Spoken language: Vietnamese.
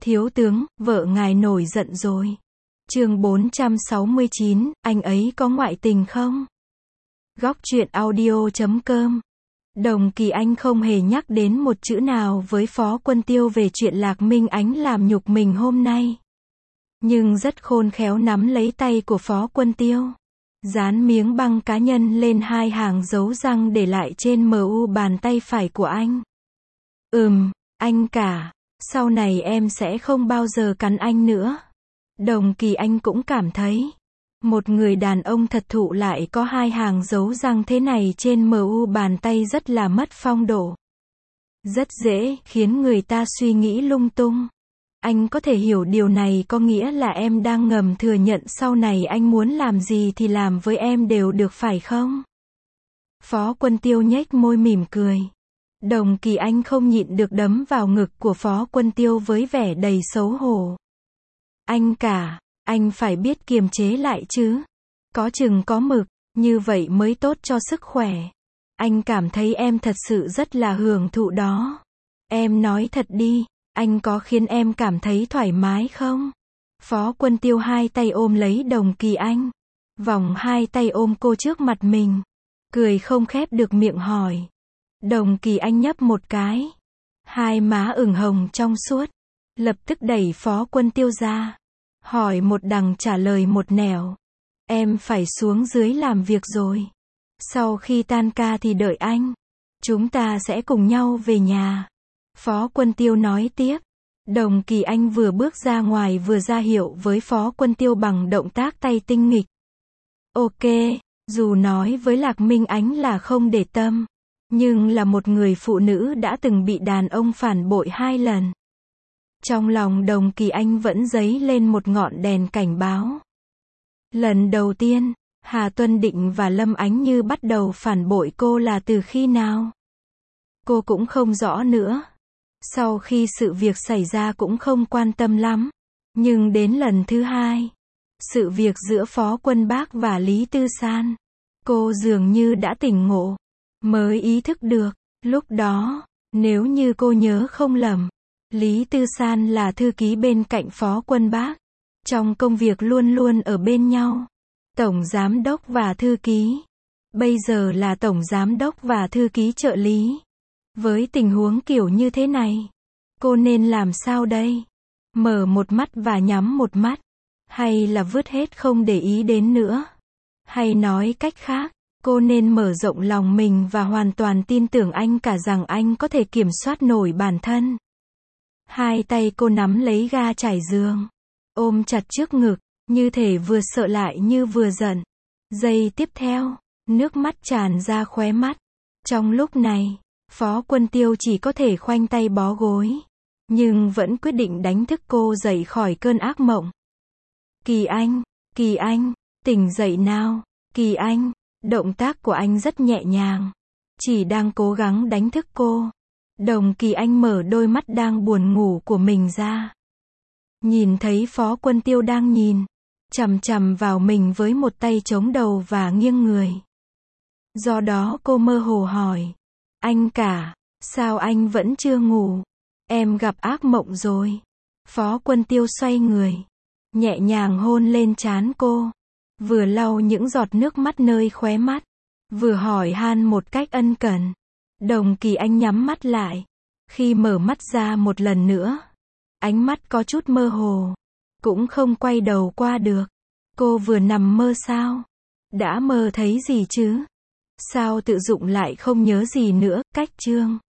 Thiếu tướng, vợ ngài nổi giận rồi. Chương 469, anh ấy có ngoại tình không? Góc truyện audio.com. Đồng Kỳ Anh không hề nhắc đến một chữ nào với Phó Quân Tiêu về chuyện Lạc Minh Ánh làm nhục mình hôm nay. Nhưng rất khôn khéo nắm lấy tay của Phó Quân Tiêu, dán miếng băng cá nhân lên 2 hàng dấu răng để lại trên mu bàn tay phải của anh. Anh cả, sau này em sẽ không bao giờ cắn anh nữa. Đồng Kỳ Anh cũng cảm thấy, một người đàn ông thật thụ lại có 2 hàng dấu răng thế này trên mu bàn tay rất là mất phong độ. Rất dễ khiến người ta suy nghĩ lung tung. Anh có thể hiểu điều này có nghĩa là em đang ngầm thừa nhận sau này anh muốn làm gì thì làm với em đều được phải không? Phó Quân Tiêu nhếch môi mỉm cười. Đồng Kỳ Anh không nhịn được đấm vào ngực của Phó Quân Tiêu với vẻ đầy xấu hổ. Anh cả, anh phải biết kiềm chế lại chứ. Có chừng có mực, như vậy mới tốt cho sức khỏe. Anh cảm thấy em thật sự rất là hưởng thụ đó. Em nói thật đi, anh có khiến em cảm thấy thoải mái không? Phó Quân Tiêu 2 tay ôm lấy Đồng Kỳ Anh, vòng 2 tay ôm cô trước mặt mình, cười không khép được miệng hỏi. Đồng Kỳ Anh nhấp một cái, 2 má ửng hồng trong suốt, lập tức đẩy Phó Quân Tiêu ra, hỏi một đằng trả lời một nẻo. Em phải xuống dưới làm việc rồi. Sau khi tan ca thì đợi anh. Chúng ta sẽ cùng nhau về nhà. Phó Quân Tiêu nói tiếp. Đồng Kỳ Anh vừa bước ra ngoài vừa ra hiệu với Phó Quân Tiêu bằng động tác tay tinh nghịch. Ok, dù nói với Lạc Minh Ánh là không để tâm, nhưng là một người phụ nữ đã từng bị đàn ông phản bội 2 lần. Trong lòng Đồng Kỳ Anh vẫn dấy lên một ngọn đèn cảnh báo. Lần đầu tiên, Hà Tuân Định và Lâm Ánh Như bắt đầu phản bội cô là từ khi nào? Cô cũng không rõ nữa. Sau khi sự việc xảy ra cũng không quan tâm lắm. Nhưng đến lần thứ 2, sự việc giữa Phó Quân Bác và Lý Tư San, cô dường như đã tỉnh ngộ, mới ý thức được. Lúc đó, nếu như cô nhớ không lầm, Lý Tư San là thư ký bên cạnh Phó Quân Bác. Trong công việc luôn luôn ở bên nhau. Tổng giám đốc và thư ký. Bây giờ là tổng giám đốc và thư ký trợ lý. Với tình huống kiểu như thế này, cô nên làm sao đây? Mở một mắt và nhắm một mắt? Hay là vứt hết không để ý đến nữa? Hay nói cách khác, cô nên mở rộng lòng mình và hoàn toàn tin tưởng anh cả rằng anh có thể kiểm soát nổi bản thân. 2 tay cô nắm lấy ga trải giường, ôm chặt trước ngực, như thể vừa sợ lại như vừa giận. Giây tiếp theo, nước mắt tràn ra khóe mắt. Trong lúc này, Phó Quân Tiêu chỉ có thể khoanh tay bó gối, nhưng vẫn quyết định đánh thức cô dậy khỏi cơn ác mộng. Kỳ Anh, tỉnh dậy nào. Kỳ Anh, động tác của anh rất nhẹ nhàng, chỉ đang cố gắng đánh thức cô. Đồng Kỳ Anh mở đôi mắt đang buồn ngủ của mình ra. Nhìn thấy Phó Quân Tiêu đang nhìn chằm chằm vào mình với một tay chống đầu và nghiêng người. Do đó cô mơ hồ hỏi. Anh cả, sao anh vẫn chưa ngủ? Em gặp ác mộng rồi. Phó Quân Tiêu xoay người, nhẹ nhàng hôn lên trán cô, vừa lau những giọt nước mắt nơi khóe mắt, vừa hỏi han một cách ân cần. Đồng Kỳ Anh nhắm mắt lại. Khi mở mắt ra một lần nữa, ánh mắt có chút mơ hồ, cũng không quay đầu qua được. Cô vừa nằm mơ sao? Đã mơ thấy gì chứ? Sao tự dụng lại không nhớ gì nữa? Cách chương